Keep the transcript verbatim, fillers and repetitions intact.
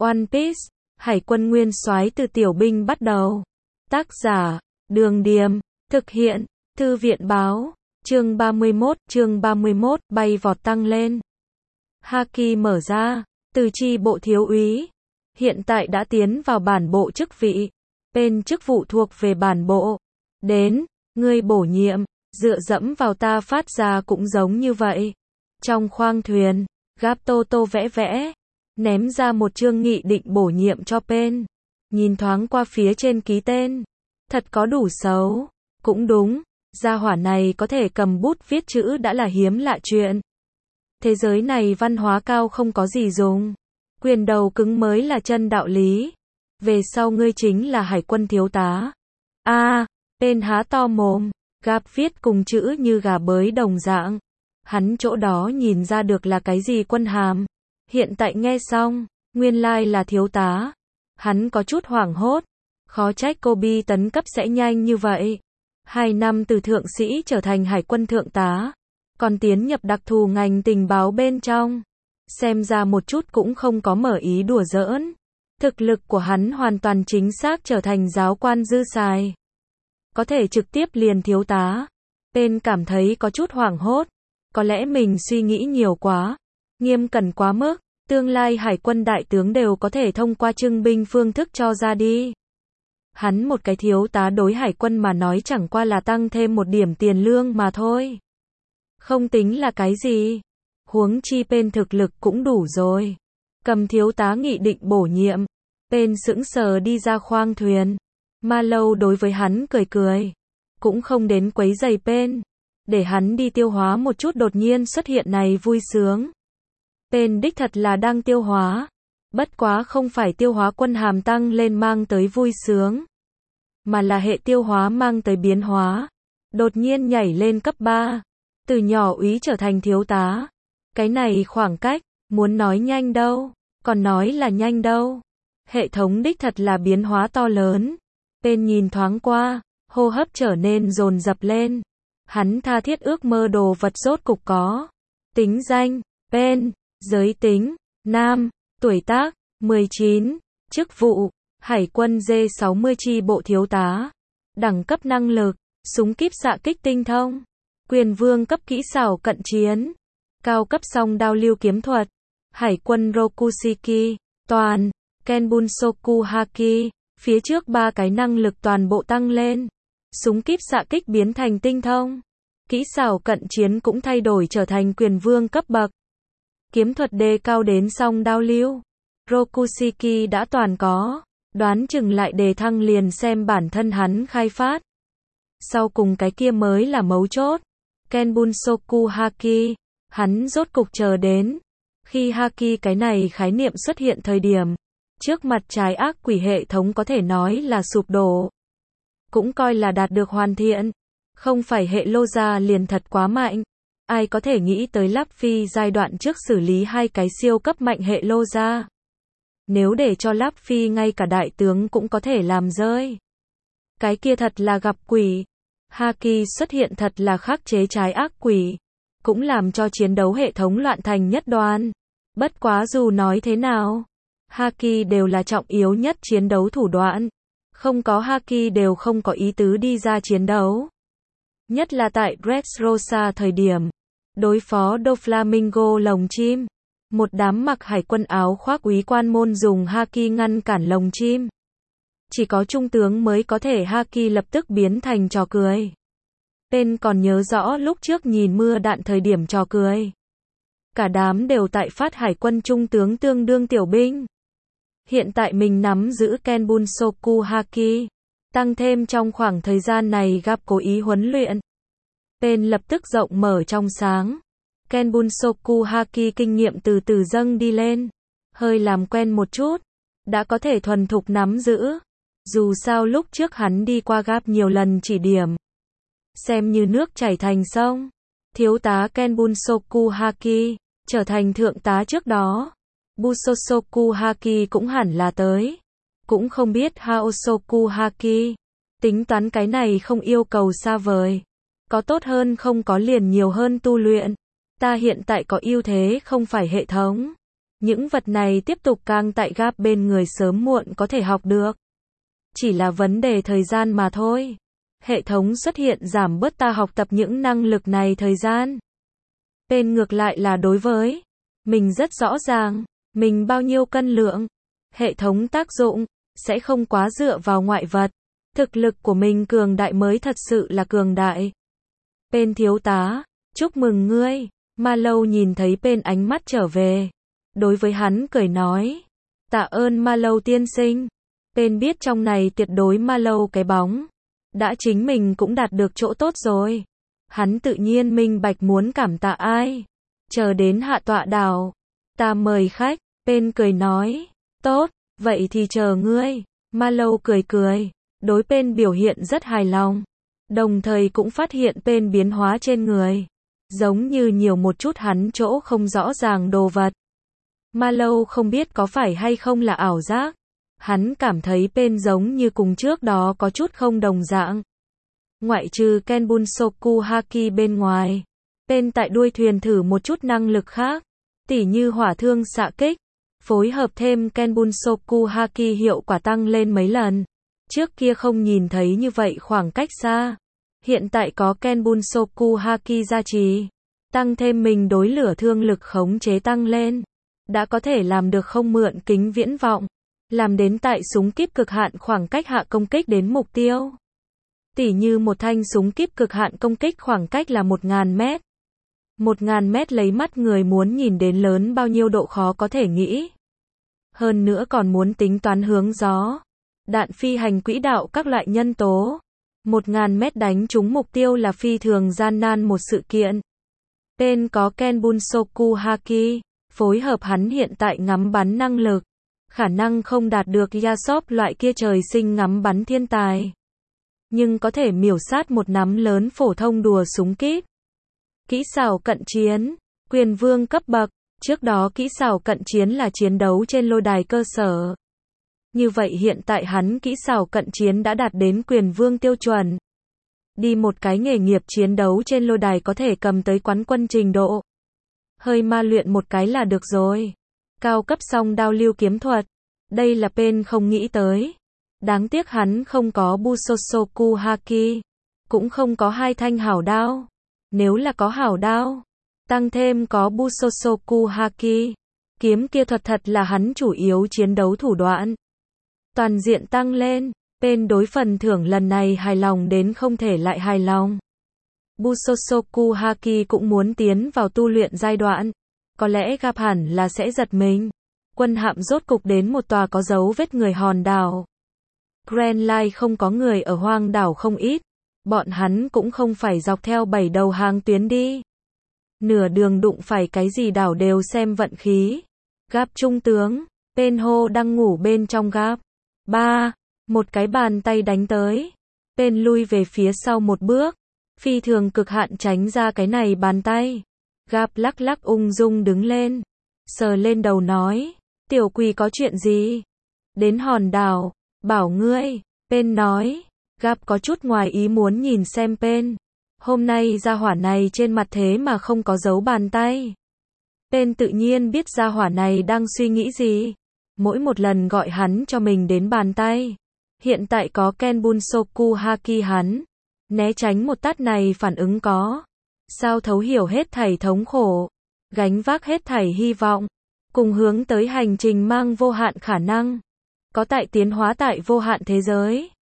One Piece, Hải quân nguyên soái từ tiểu binh bắt đầu. Tác giả, Đường Điềm, thực hiện, Thư viện báo, chương ba mươi mốt, chương ba mươi mốt, bay vọt tăng lên. Haki mở ra, từ chi bộ thiếu úy, hiện tại đã tiến vào bản bộ chức vị, bên chức vụ thuộc về bản bộ. Đến, ngươi bổ nhiệm, dựa dẫm vào ta phát ra cũng giống như vậy. Trong khoang thuyền, Gáp Tô Tô vẽ vẽ, ném ra một chương nghị định bổ nhiệm cho Pen. Nhìn thoáng qua phía trên ký tên, thật có đủ xấu. Cũng đúng, gia hỏa này có thể cầm bút viết chữ đã là hiếm lạ chuyện. Thế giới này văn hóa cao không có gì dùng. Quyền đầu cứng mới là chân đạo lý. Về sau ngươi chính là hải quân thiếu tá. A, à, Pen há to mồm, Gáp viết cùng chữ như gà bới đồng dạng. Hắn chỗ đó nhìn ra được là cái gì quân hàm. Hiện tại nghe xong, nguyên lai là thiếu tá. Hắn có chút hoảng hốt. Khó trách Kobe tấn cấp sẽ nhanh như vậy. Hai năm từ thượng sĩ trở thành hải quân thượng tá. Còn tiến nhập đặc thù ngành tình báo bên trong. Xem ra một chút cũng không có mở ý đùa giỡn. Thực lực của hắn hoàn toàn chính xác trở thành giáo quan dư xài. Có thể trực tiếp liền thiếu tá. Pen cảm thấy có chút hoảng hốt. Có lẽ mình suy nghĩ nhiều quá. Nghiêm cẩn quá mức. Tương lai hải quân đại tướng đều có thể thông qua trưng binh phương thức cho ra đi. Hắn một cái thiếu tá đối hải quân mà nói chẳng qua là tăng thêm một điểm tiền lương mà thôi. Không tính là cái gì. Huống chi Pen thực lực cũng đủ rồi. Cầm thiếu tá nghị định bổ nhiệm. Pen sững sờ đi ra khoang thuyền. Ma Lâu đối với hắn cười cười. Cũng không đến quấy giày Pen. Để hắn đi tiêu hóa một chút đột nhiên xuất hiện này vui sướng. Pen đích thật là đang tiêu hóa. Bất quá không phải tiêu hóa quân hàm tăng lên mang tới vui sướng. Mà là hệ tiêu hóa mang tới biến hóa. Đột nhiên nhảy lên cấp ba. Từ nhỏ úy trở thành thiếu tá. Cái này khoảng cách, muốn nói nhanh đâu. Còn nói là nhanh đâu. Hệ thống đích thật là biến hóa to lớn. Pen nhìn thoáng qua, hô hấp trở nên dồn dập lên. Hắn tha thiết ước mơ đồ vật rốt cục có. Tính danh, Pen, giới tính, nam, tuổi tác, mười chín, chức vụ, Hải quân D sáu mươi chi bộ thiếu tá. Đẳng cấp năng lực, súng kíp xạ kích tinh thông. Quyền vương cấp kỹ xảo cận chiến. Cao cấp song đao lưu kiếm thuật. Hải quân Rokushiki, toàn, Kenbunsoku Haki. Phía trước ba cái năng lực toàn bộ tăng lên. Súng kíp xạ kích biến thành tinh thông. Kỹ xảo cận chiến cũng thay đổi trở thành quyền vương cấp bậc. Kiếm thuật đề cao đến song đao lưu. Rokushiki đã toàn có. Đoán chừng lại đề thăng liền xem bản thân hắn khai phát. Sau cùng cái kia mới là mấu chốt. Kenbunsoku Haki. Hắn rốt cục chờ đến. Khi Haki cái này khái niệm xuất hiện thời điểm. Trước mặt trái ác quỷ hệ thống có thể nói là sụp đổ. Cũng coi là đạt được hoàn thiện. Không phải hệ lô ra liền thật quá mạnh. Ai có thể nghĩ tới Luffy giai đoạn trước xử lý hai cái siêu cấp mạnh hệ lô ra. Nếu để cho Luffy ngay cả đại tướng cũng có thể làm rơi. Cái kia thật là gặp quỷ. Haki xuất hiện thật là khắc chế trái ác quỷ. Cũng làm cho chiến đấu hệ thống loạn thành nhất đoàn. Bất quá dù nói thế nào. Haki đều là trọng yếu nhất chiến đấu thủ đoạn. Không có Haki đều không có ý tứ đi ra chiến đấu. Nhất là tại Dressrosa thời điểm. Đối phó Doflamingo lồng chim. Một đám mặc hải quân áo khoác úy quan môn dùng Haki ngăn cản lồng chim. Chỉ có trung tướng mới có thể Haki lập tức biến thành trò cười. Pen còn nhớ rõ lúc trước nhìn mưa đạn thời điểm trò cười. Cả đám đều tại phát hải quân trung tướng tương đương tiểu binh. Hiện tại mình nắm giữ Kenbunsoku Haki. Tăng thêm trong khoảng thời gian này gặp cố ý huấn luyện. Pen lập tức rộng mở trong sáng. Kenbunsoku Haki kinh nghiệm từ từ dâng đi lên. Hơi làm quen một chút. Đã có thể thuần thục nắm giữ. Dù sao lúc trước hắn đi qua Gáp nhiều lần chỉ điểm. Xem như nước chảy thành sông. Thiếu tá Kenbunsoku Haki. Trở thành thượng tá trước đó. Busosoku Haki cũng hẳn là tới. Cũng không biết Haosoku Haki. Tính toán cái này không yêu cầu xa vời. Có tốt hơn không có liền nhiều hơn tu luyện. Ta hiện tại có ưu thế không phải hệ thống. Những vật này tiếp tục càng tại gap bên người sớm muộn có thể học được. Chỉ là vấn đề thời gian mà thôi. Hệ thống xuất hiện giảm bớt ta học tập những năng lực này thời gian. Bên ngược lại là đối với mình rất rõ ràng, mình bao nhiêu cân lượng. Hệ thống tác dụng sẽ không quá dựa vào ngoại vật. Thực lực của mình cường đại mới thật sự là cường đại. Bên thiếu tá, chúc mừng ngươi. Marlowe nhìn thấy bên ánh mắt trở về. Đối với hắn cười nói. Tạ ơn Marlowe tiên sinh. Bên biết trong này tuyệt đối Marlowe cái bóng. Đã chính mình cũng đạt được chỗ tốt rồi. Hắn tự nhiên minh bạch muốn cảm tạ ai. Chờ đến hạ tọa đảo. Ta mời khách. Bên cười nói. Tốt, vậy thì chờ ngươi. Marlowe cười cười. Đối bên biểu hiện rất hài lòng. Đồng thời cũng phát hiện bên biến hóa trên người. Giống như nhiều một chút hắn chỗ không rõ ràng đồ vật. Marlowe không biết có phải hay không là ảo giác. Hắn cảm thấy bên giống như cùng trước đó có chút không đồng dạng. Ngoại trừ Kenbunsoku Haki bên ngoài. Bên tại đuôi thuyền thử một chút năng lực khác. Tỉ như hỏa thương xạ kích. Phối hợp thêm Kenbunsoku Haki hiệu quả tăng lên mấy lần. Trước kia không nhìn thấy như vậy khoảng cách xa. Hiện tại có Kenbunsoku Haki gia trì. Tăng thêm mình đối lửa thương lực khống chế tăng lên. Đã có thể làm được không mượn kính viễn vọng. Làm đến tại súng kíp cực hạn khoảng cách hạ công kích đến mục tiêu. Tỉ như một thanh súng kíp cực hạn công kích khoảng cách là một nghìn mét. một nghìn mét lấy mắt người muốn nhìn đến lớn bao nhiêu độ khó có thể nghĩ. Hơn nữa còn muốn tính toán hướng gió. Đạn phi hành quỹ đạo các loại nhân tố. một nghìn mét đánh trúng mục tiêu là phi thường gian nan một sự kiện. Bên có Kenbunsoku Haki, phối hợp hắn hiện tại ngắm bắn năng lực. Khả năng không đạt được Yasop loại kia trời sinh ngắm bắn thiên tài. Nhưng có thể miểu sát một nắm lớn phổ thông đùa súng kíp. Kỹ xảo cận chiến, quyền vương cấp bậc. Trước đó kỹ xảo cận chiến là chiến đấu trên lôi đài cơ sở. Như vậy hiện tại hắn kỹ xảo cận chiến đã đạt đến quyền vương tiêu chuẩn. Đi một cái nghề nghiệp chiến đấu trên lôi đài có thể cầm tới quán quân trình độ. Hơi ma luyện một cái là được rồi. Cao cấp song đao lưu kiếm thuật. Đây là bên không nghĩ tới. Đáng tiếc hắn không có Busosoku Haki. Cũng không có hai thanh hảo đao. Nếu là có hảo đao. Tăng thêm có Busosoku Haki. Kiếm kia thuật thật là hắn chủ yếu chiến đấu thủ đoạn. Toàn diện tăng lên. Bên đối phần thưởng lần này hài lòng đến không thể lại hài lòng. Busosoku Haki cũng muốn tiến vào tu luyện giai đoạn. Có lẽ gặp hẳn là sẽ giật mình. Quân hạm rốt cục đến một tòa có dấu vết người hòn đảo. Grand Line không có người ở hoang đảo không ít. Bọn hắn cũng không phải dọc theo bảy đầu hàng tuyến đi. Nửa đường đụng phải cái gì đảo đều xem vận khí. Gap trung tướng. Bên hô đang ngủ bên trong gap. Ba. Một cái bàn tay đánh tới. Bên lui về phía sau một bước. Phi thường cực hạn tránh ra cái này bàn tay. Gap lắc lắc ung dung đứng lên. Sờ lên đầu nói. Tiểu quỷ có chuyện gì? Đến hòn đảo. Bảo ngươi. Bên nói. Gap có chút ngoài ý muốn nhìn xem bên. Hôm nay gia hỏa này trên mặt thế mà không có dấu bàn tay. Bên tự nhiên biết gia hỏa này đang suy nghĩ gì. Mỗi một lần gọi hắn cho mình đến bàn tay. Hiện tại có Kenbunsoku Haki hắn. Né tránh một tát này phản ứng có. Sao thấu hiểu hết thảy thống khổ. Gánh vác hết thảy hy vọng. Cùng hướng tới hành trình mang vô hạn khả năng. Có tại tiến hóa tại vô hạn thế giới.